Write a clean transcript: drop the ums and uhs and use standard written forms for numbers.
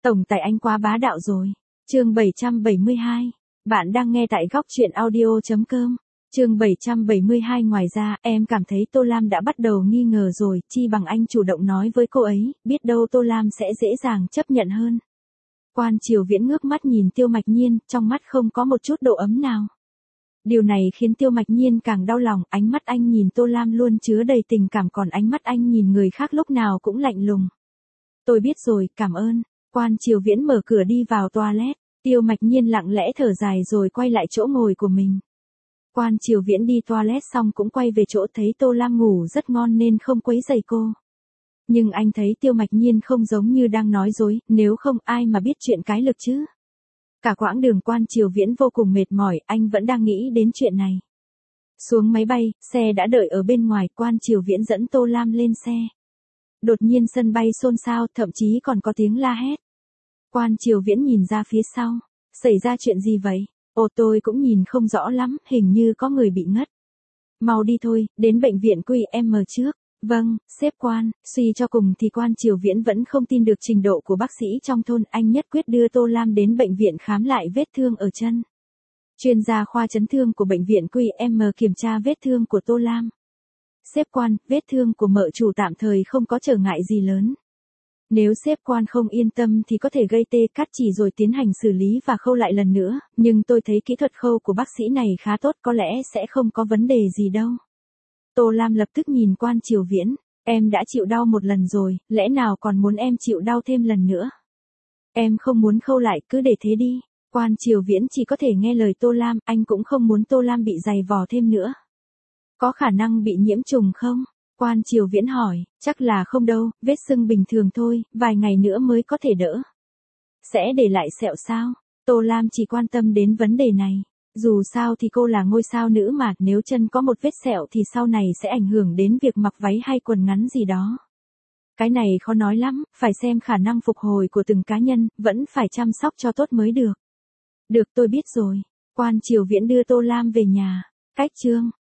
Tổng tài anh quá bá đạo rồi. Chương 772. Bạn đang nghe tại góc truyện audio.com. Chương 772. Ngoài ra, em cảm thấy Tô Lam đã bắt đầu nghi ngờ rồi, chi bằng anh chủ động nói với cô ấy, biết đâu Tô Lam sẽ dễ dàng chấp nhận hơn. Quan Triều Viễn ngước mắt nhìn Tiêu Mạch Nhiên, trong mắt không có một chút độ ấm nào. Điều này khiến Tiêu Mạch Nhiên càng đau lòng, ánh mắt anh nhìn Tô Lam luôn chứa đầy tình cảm, còn ánh mắt anh nhìn người khác lúc nào cũng lạnh lùng. Tôi biết rồi, cảm ơn. Quan Triều Viễn mở cửa đi vào toilet, Tiêu Mạch Nhiên lặng lẽ thở dài rồi quay lại chỗ ngồi của mình. Quan Triều Viễn đi toilet xong cũng quay về chỗ, thấy Tô Lam ngủ rất ngon nên không quấy rầy cô. Nhưng anh thấy Tiêu Mạch Nhiên không giống như đang nói dối, nếu không ai mà biết chuyện cái lực chứ. Cả quãng đường Quan Triều Viễn vô cùng mệt mỏi, anh vẫn đang nghĩ đến chuyện này. Xuống máy bay, xe đã đợi ở bên ngoài, Quan Triều Viễn dẫn Tô Lam lên xe. Đột nhiên sân bay xôn xao, thậm chí còn có tiếng la hét. Quan Triều Viễn nhìn ra phía sau. Xảy ra chuyện gì vậy? Ồ, tôi cũng nhìn không rõ lắm, hình như có người bị ngất. Mau đi thôi, đến bệnh viện QM trước. Vâng, sếp Quan. Suy cho cùng thì Quan Triều Viễn vẫn không tin được trình độ của bác sĩ trong thôn, anh nhất quyết đưa Tô Lam đến bệnh viện khám lại vết thương ở chân. Chuyên gia khoa chấn thương của bệnh viện QM kiểm tra vết thương của Tô Lam. Sếp Quan, vết thương của mợ chủ tạm thời không có trở ngại gì lớn. Nếu sếp Quan không yên tâm thì có thể gây tê cắt chỉ rồi tiến hành xử lý và khâu lại lần nữa, nhưng tôi thấy kỹ thuật khâu của bác sĩ này khá tốt, có lẽ sẽ không có vấn đề gì đâu. Tô Lam lập tức nhìn Quan Triều Viễn, em đã chịu đau một lần rồi, lẽ nào còn muốn em chịu đau thêm lần nữa? Em không muốn khâu lại, cứ để thế đi. Quan Triều Viễn chỉ có thể nghe lời Tô Lam, anh cũng không muốn Tô Lam bị dày vò thêm nữa. Có khả năng bị nhiễm trùng không? Quan Triều Viễn hỏi, chắc là không đâu, vết sưng bình thường thôi, vài ngày nữa mới có thể đỡ. Sẽ để lại sẹo sao? Tô Lam chỉ quan tâm đến vấn đề này. Dù sao thì cô là ngôi sao nữ mà, nếu chân có một vết sẹo thì sau này sẽ ảnh hưởng đến việc mặc váy hay quần ngắn gì đó. Cái này khó nói lắm, phải xem khả năng phục hồi của từng cá nhân, vẫn phải chăm sóc cho tốt mới được. Được, tôi biết rồi. Quan Triều Viễn đưa Tô Lam về nhà. Cách chương